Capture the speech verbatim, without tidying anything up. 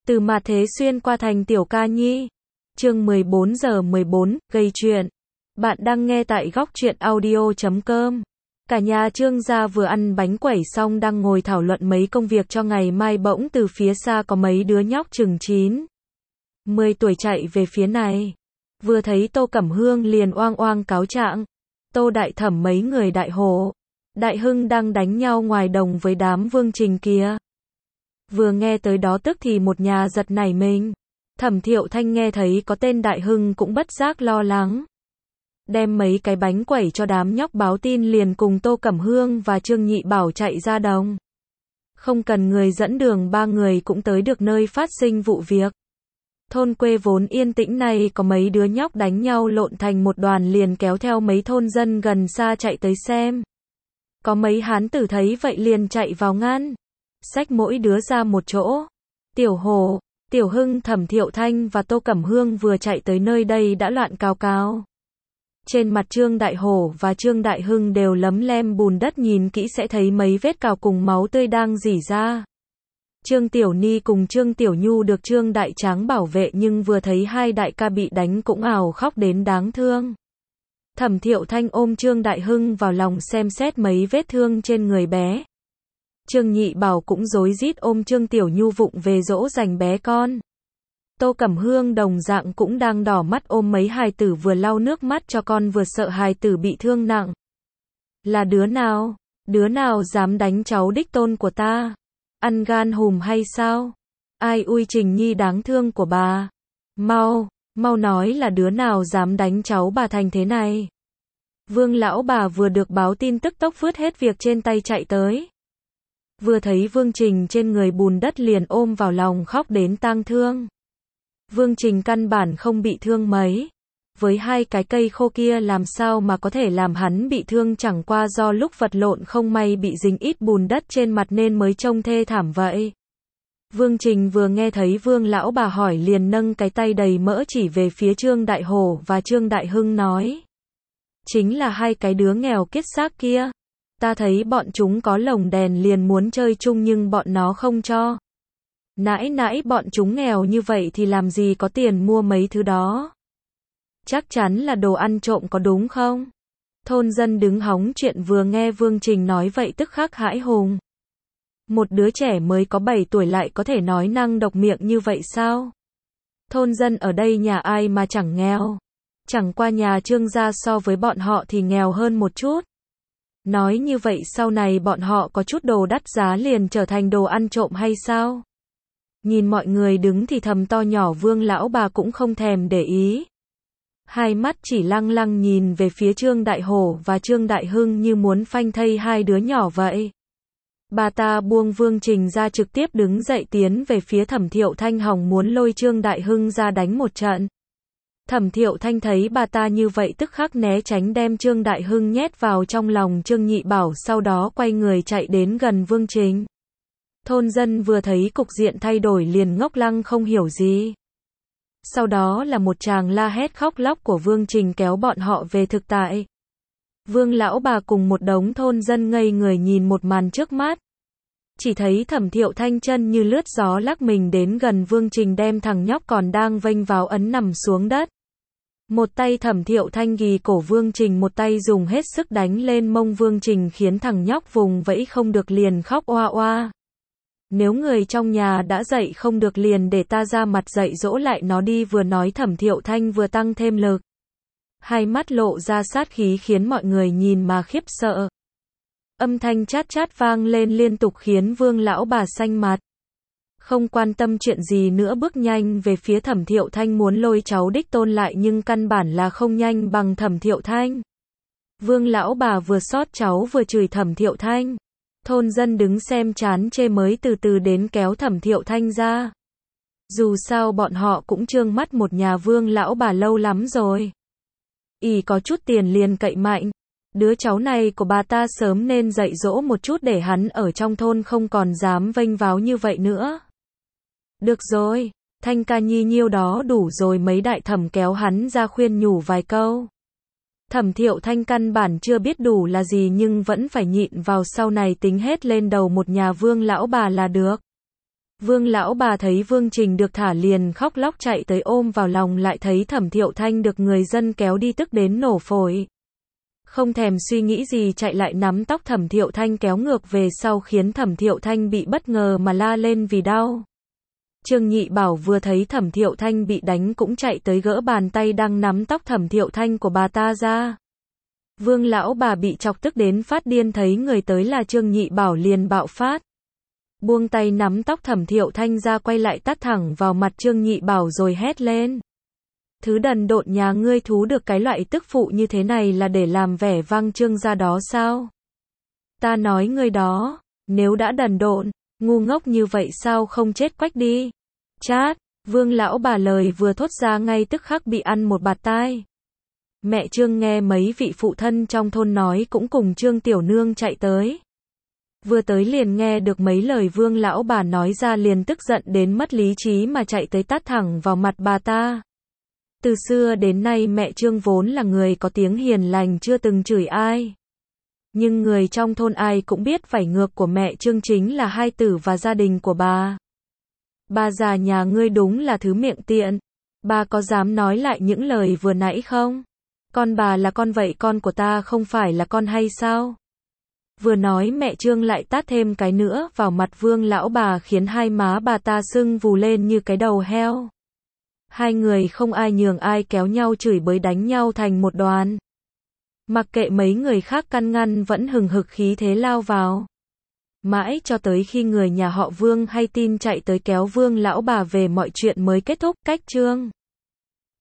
Từ mà thế xuyên qua thành tiểu ca nhi. Chương mười bốn giờ mười bốn, gây chuyện. Bạn đang nghe tại góc truyện audio chấm com. Cả nhà Trương gia vừa ăn bánh quẩy xong đang ngồi thảo luận mấy công việc cho ngày mai, bỗng từ phía xa có mấy đứa nhóc chừng chín, mười tuổi chạy về phía này. Vừa thấy Tô Cẩm Hương liền oang oang cáo trạng. Tô Đại Thẩm mấy người Đại Hổ, Đại Hưng đang đánh nhau ngoài đồng với đám Vương Trình kia. Vừa nghe tới đó tức thì một nhà giật nảy mình. Thẩm Thiệu Thanh nghe thấy có tên Đại Hưng cũng bất giác lo lắng. Đem mấy cái bánh quẩy cho đám nhóc báo tin liền cùng Tô Cẩm Hương và Trương Nhị Bảo chạy ra đồng. Không cần người dẫn đường, ba người cũng tới được nơi phát sinh vụ việc. Thôn quê vốn yên tĩnh này có mấy đứa nhóc đánh nhau lộn thành một đoàn, liền kéo theo mấy thôn dân gần xa chạy tới xem. Có mấy hán tử thấy vậy liền chạy vào ngăn, xách mỗi đứa ra một chỗ. Tiểu Hổ, Tiểu Hưng, Thẩm Thiệu Thanh và Tô Cẩm Hương vừa chạy tới nơi đây đã loạn cào cào. Trên mặt Trương Đại Hổ và Trương Đại Hưng đều lấm lem bùn đất, nhìn kỹ sẽ thấy mấy vết cào cùng máu tươi đang rỉ ra. Trương Tiểu Ni cùng Trương Tiểu Nhu được Trương Đại Tráng bảo vệ, nhưng vừa thấy hai đại ca bị đánh cũng ào khóc đến đáng thương. Thẩm Thiệu Thanh ôm Trương Đại Hưng vào lòng xem xét mấy vết thương trên người bé. Trương Nhị Bảo cũng rối rít ôm Trương Tiểu Nhu vụng về dỗ dành bé con. Tô Cẩm Hương đồng dạng cũng đang đỏ mắt ôm mấy hài tử, vừa lau nước mắt cho con vừa sợ hài tử bị thương nặng. Là đứa nào? Đứa nào dám đánh cháu đích tôn của ta? Ăn gan hùm hay sao? Ai ui Trình Nhi đáng thương của bà. Mau, mau nói là đứa nào dám đánh cháu bà thành thế này. Vương lão bà vừa được báo tin tức tốc vứt hết việc trên tay chạy tới. Vừa thấy Vương Trình trên người bùn đất liền ôm vào lòng khóc đến tang thương. Vương Trình căn bản không bị thương mấy. Với hai cái cây khô kia làm sao mà có thể làm hắn bị thương, chẳng qua do lúc vật lộn không may bị dính ít bùn đất trên mặt nên mới trông thê thảm vậy. Vương Trình vừa nghe thấy Vương lão bà hỏi liền nâng cái tay đầy mỡ chỉ về phía Trương Đại Hổ và Trương Đại Hưng nói. Chính là hai cái đứa nghèo kiết xác kia. Ta thấy bọn chúng có lồng đèn liền muốn chơi chung nhưng bọn nó không cho. Nãi nãi, bọn chúng nghèo như vậy thì làm gì có tiền mua mấy thứ đó. Chắc chắn là đồ ăn trộm có đúng không? Thôn dân đứng hóng chuyện vừa nghe Vương Trình nói vậy tức khắc hãi hùng. Một đứa trẻ mới có bảy tuổi lại có thể nói năng độc miệng như vậy sao? Thôn dân ở đây nhà ai mà chẳng nghèo. Chẳng qua nhà Trương gia so với bọn họ thì nghèo hơn một chút. Nói như vậy sau này bọn họ có chút đồ đắt giá liền trở thành đồ ăn trộm hay sao? Nhìn mọi người đứng thì thầm to nhỏ, Vương lão bà cũng không thèm để ý. Hai mắt chỉ lăng lăng nhìn về phía Trương Đại Hổ và Trương Đại Hưng như muốn phanh thây hai đứa nhỏ vậy. Bà ta buông Vương Trình ra trực tiếp đứng dậy tiến về phía Thẩm Thiệu Thanh, hòng muốn lôi Trương Đại Hưng ra đánh một trận. Thẩm Thiệu Thanh thấy bà ta như vậy tức khắc né tránh, đem Trương Đại Hưng nhét vào trong lòng Trương Nhị Bảo, sau đó quay người chạy đến gần Vương Trình. Thôn dân vừa thấy cục diện thay đổi liền ngốc lăng không hiểu gì. Sau đó là một tràng la hét khóc lóc của Vương Trình kéo bọn họ về thực tại. Vương lão bà cùng một đống thôn dân ngây người nhìn một màn trước mắt. Chỉ thấy Thẩm Thiệu Thanh chân như lướt gió lắc mình đến gần Vương Trình, đem thằng nhóc còn đang vênh váo ấn nằm xuống đất. Một tay Thẩm Thiệu Thanh ghì cổ Vương Trình, một tay dùng hết sức đánh lên mông Vương Trình khiến thằng nhóc vùng vẫy không được liền khóc oa oa. Nếu người trong nhà đã dạy không được liền để ta ra mặt dạy dỗ lại nó đi, vừa nói Thẩm Thiệu Thanh vừa tăng thêm lực. Hai mắt lộ ra sát khí khiến mọi người nhìn mà khiếp sợ. Âm thanh chát chát vang lên liên tục khiến Vương lão bà xanh mặt. Không quan tâm chuyện gì nữa bước nhanh về phía Thẩm Thiệu Thanh muốn lôi cháu đích tôn lại, nhưng căn bản là không nhanh bằng Thẩm Thiệu Thanh. Vương lão bà vừa xót cháu vừa chửi Thẩm Thiệu Thanh. Thôn dân đứng xem chán chê mới từ từ đến kéo Thẩm Thiệu Thanh ra. Dù sao bọn họ cũng trương mắt một nhà Vương lão bà lâu lắm rồi. Ỷ có chút tiền liền cậy mạnh. Đứa cháu này của bà ta sớm nên dạy dỗ một chút để hắn ở trong thôn không còn dám vênh váo như vậy nữa. Được rồi, Thanh ca nhi nhiêu đó đủ rồi, mấy đại thẩm kéo hắn ra khuyên nhủ vài câu. Thẩm Thiệu Thanh căn bản chưa biết đủ là gì nhưng vẫn phải nhịn vào, sau này tính hết lên đầu một nhà Vương lão bà là được. Vương lão bà thấy Vương Trình được thả liền khóc lóc chạy tới ôm vào lòng, lại thấy Thẩm Thiệu Thanh được người dân kéo đi tức đến nổ phổi. Không thèm suy nghĩ gì chạy lại nắm tóc Thẩm Thiệu Thanh kéo ngược về sau, khiến Thẩm Thiệu Thanh bị bất ngờ mà la lên vì đau. Trương Nhị Bảo vừa thấy Thẩm Thiệu Thanh bị đánh cũng chạy tới gỡ bàn tay đang nắm tóc Thẩm Thiệu Thanh của bà ta ra. Vương lão bà bị chọc tức đến phát điên, thấy người tới là Trương Nhị Bảo liền bạo phát. Buông tay nắm tóc Thẩm Thiệu Thanh ra, quay lại tát thẳng vào mặt Trương Nhị Bảo rồi hét lên. Thứ đần độn nhà ngươi thú được cái loại tức phụ như thế này là để làm vẻ vang Trương gia đó sao? Ta nói ngươi đó, nếu đã đần độn, ngu ngốc như vậy sao không chết quách đi? Chát, Vương lão bà lời vừa thốt ra ngay tức khắc bị ăn một bạt tai. Mẹ Trương nghe mấy vị phụ thân trong thôn nói cũng cùng Trương tiểu nương chạy tới. Vừa tới liền nghe được mấy lời Vương lão bà nói ra, liền tức giận đến mất lý trí mà chạy tới tát thẳng vào mặt bà ta. Từ xưa đến nay mẹ Trương vốn là người có tiếng hiền lành, chưa từng chửi ai. Nhưng người trong thôn ai cũng biết vảy ngược của mẹ Trương chính là hai tử và gia đình của bà. Bà già nhà ngươi đúng là thứ miệng tiện. Bà có dám nói lại những lời vừa nãy không? Con bà là con vậy con của ta không phải là con hay sao? Vừa nói mẹ Trương lại tát thêm cái nữa vào mặt Vương lão bà, khiến hai má bà ta sưng vù lên như cái đầu heo. Hai người không ai nhường ai kéo nhau chửi bới đánh nhau thành một đoàn. Mặc kệ mấy người khác can ngăn vẫn hừng hực khí thế lao vào. Mãi cho tới khi người nhà họ Vương hay tin chạy tới kéo Vương lão bà về mọi chuyện mới kết thúc. Cách chương